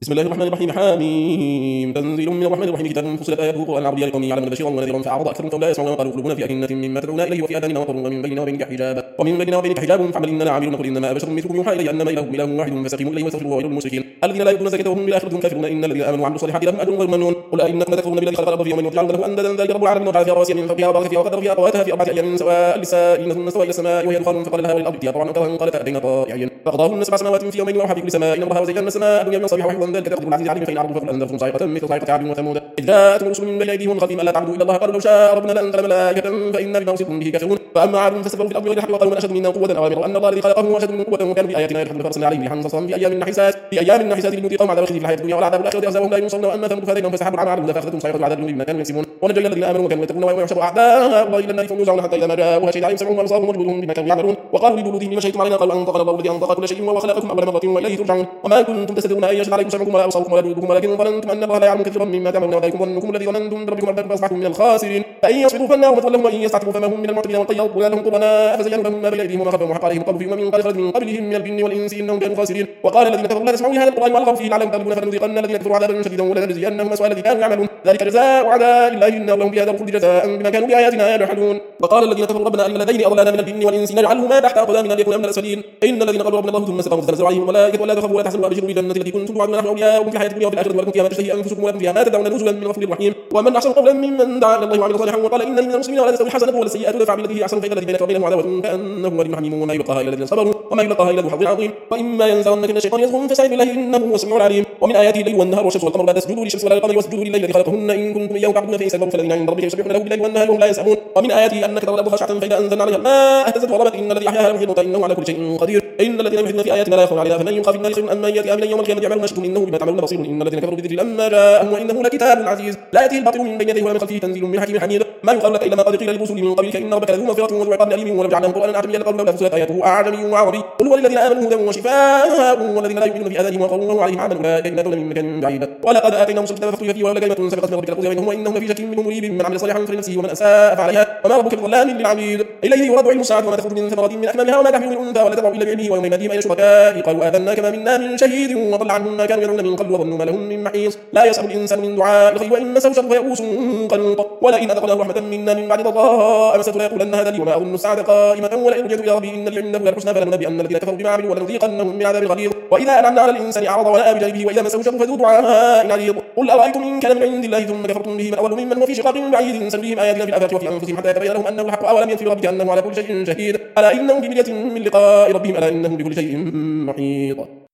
بسم الله الرحمن الرحيم. حاميم تنزيل من الرحمن الرحيم. كتاب فصلت آياته قرآنا عربيا لقوم يعلمون بشيرا ونذيرا فأعرض أكثرهم فهم لا يسمعون وقالوا قلوبنا في أكنة مما تدعونا إليه وفي آذاننا وقر ومن بيننا وبينك حجاب فاعمل إننا عاملون. قل إنما بشر مثلكم يوحى إلي أنما إلهكم إله واحد فاستقيموا إليه واستغفروه وويل للمشركين الذين لا يؤتون الزكاة وهم بالآخرة هم كافرون إن الذين آمنوا وعملوا الصالحات لهم أجر غير ممنون. قل أئنكم لتكفرون بالذي خلق الأرض في يومين وتجعلون له أندادا ذلك رب العالمين وجعل فيها رواسي من فوقها وبارك فيها وقدر فيها أقواتها في 4 أيام سواء للسائلين ثم استوى إلى السماء وهي دخان فقال لها وللأرض ائتيا طوعا أو كرها قالتا أتينا طائعين فقضاهن 7 سنوات في يومين وأوحى في كل سماء أمرها وزينا السماء الدنيا بمصابيح وحفظا ذلك تقدير العزيز العليم. فإن أعرضوا فقل أنذرتكم صاعقة مثل صاعقة عاد وثمود إذ جاءتهم الرسل من بين أيديهم وخلفهم ألا تعبدوا إلا الله قالوا لو شاء ربنا لأنزل ملائكة فإنا بما أرسلتم به كافرون. فأما عاد فاستكبروا في الأرض بغير الحق وقالوا من أشد منا قوة أوامر أن الله الذي خلقهم أشد من قوة وكانوا بآياتنا يجحدون فأرسلنا عليهم ريحا صرصرا في أيام نحسات لنذيقهم عذاب الخزي في الحياة الدنيا والعذاب الآخرة أخزاهم لا ينصرون. وأما ثمود فهديناهم فسحبوا العمى عنهم فأخذتهم صاعقة العذاب بما كانوا يكسبون ونجينا الذين آمنوا وكانوا يتقون ويحشر أعداء الله إلى النار فهم يوزعون حتى إذا ما جاءوها شهد عليهم سمعهم وأبصارهم وجلودهم بما كانوا يعملون وقالوا لجلودهم لما شهدتم علينا قالوا أنطقنا الله الذي أنطق كل شيء وهو خلقكم أول مرة وإليه ترجعون. وما كنتم تستترون أن يشهد عليكم سمعكم ولا أبصاركم ولا جلودكم ولكن ظننتم أن الله لا يعلم كثيرا مما تعملون وذلكم ظنكم الذي ظننتم بربكم أرداكم فأصبحتم من الخاسرين. فإن يصبروا فالنار مثوى لهم وإن يستعتبوا فما هم من المعتبين والطير قل لهم قرناء فزينوا لهم ما بين أيديهم وما خلفهم وحق عليهم قالوا في أمم قد خلت من قبلهم من الجن والإنس إنهم كانوا خاسرين. وقال الذين كفروا لا تسمعوا لهذا القرآن والغوا فيه لعلهم تغلبون فلنذيقن الذين كفروا عذابا شديدا ولنجزينهم أسوأ الذي كانوا يعملون ذلك جزاء أعداء الله النار لهم فيها دار الخلد جزاء بما كانوا بآياتنا يجحدون. وقال الذين كفروا ربنا أرنا الذين أضلانا من الجن والإنس نجعلهما تحت أقدامنا ليكونا من الأسفلين. إن الذين قالوا ربنا الله ثم استقاموا تتنزل عليهم الملائكة ولا تخافوا ولا تحزنوا وأبشروا بالجنة التي كنتم توعدون نحن أولياؤكم في الحياة الدنيا وفي الآخرة ولكم فيها ما تشتهي أنفسكم ولكم فيها ما تدعون نزلا من غفور رحيم. ومن أحسن قولا ممن دعا إلى الله وعمل صالحا وقال إنني من المسلمين ولا تستوي الحسنة ولا السيئة ادفع بالتي هي أحسن فإذا الذي بينك وبينه عداوة كأنه ولي حميم وما يلقاها إلا الذين صبروا وما يلقاها إلا ذو حظ عظيم. وإما ينزغنك من الشيطان يزغ فاستعذ بالله إنه هو السميع العليم. ومن آياته الليل والنهار والشمس والقمر لا تسجدوا للشمس ولا للقمر واسجدوا لله الذي خلقهن إن كنتم إياه تعبدون فإن استكبروا فالذين عند ربك يسبحون له بالليل والنهار وهم لا يسأمون. ومن آياته أنك ترى الأرض خاشعة فإذا أنزلنا عليها الماء اهتزت وربت إن الذي أحياها لمحيي الموتى إنه على كل شيء قدير. إن الذين يلحدون في آياتنا لا يخفون علينا فمن يلقى في النار خير أم من يأتي آمنا يوم القيامة يعمل ما شئتم إنه بما تعملون بصير. إن الذين كفروا بالذكر لما جاءهم وإنه لكتاب عزيز لا يأتيه الباطل من بين يديه ولا من خلفه تنزيل من حكيم حميد. ما يقال لك إلا ما قد قيل للرسل من قبلك إن ربك لذو مغفرة وذو عقاب أليم. ولو جعلناه قرآنا أعجميا لقالوا لولا فصلت آياته أعجمي وعربي قل هو للذين آمنوا هدى وشفاء والذين لا يؤمنون في آذانهم وقر وهو عليهم عمل أولئك ينادون من مكان بعيد. ولقد آتينا موسى الكتاب فاختلف فيه ولولا كلمة سبقت من ربك لقضي بينهم وإنهم لفي شك منه مريب. من عمل صالحا فلنفسه ومن أساء فعليها وما ربك بظلام للعبيد. إليه يرد علم الساعة وما تخرج من ثمرة من أكمامها وما تحمل من أنثى ولا تضع إلا بعلمه ويوم يناديهم أين شركائي قالوا آذنا كما منا من شهيد وضل عنهم ما كانوا يدعون من قبل وظنوا ما لهم من محيص. لا يسأل الإنسان من دعاء الخير وإن مسه شر فيئوس قنوط. ولئن أذقناه رحمة منا من بعد ضراء مسته ليقولن هذا لي وما أظن الساعة قائمة ولئن رجعت إلى ربي إن لي عنده للحسنى فلننبئن الذين كفروا بما عملوا ولنذيقنهم من عذاب غليظ. وإذا أنعمنا على الإنسان أعرض ونأى بجانبه وإذا مسه شر فذو دعاء عريض. قل أرأيتم إن كان من عند الله ثم كفرتم به من أول ممن هو في شقاق بعيد سنريهم آياتنا في الآفاق وفي أنفسهم حتى يتبين لهم أنه الحق أولم يكفي بربك أنه على كل شيء شهيد. ألا إنهم في مرية من لقاء ربهم ألا إنه بكل شيء محيط.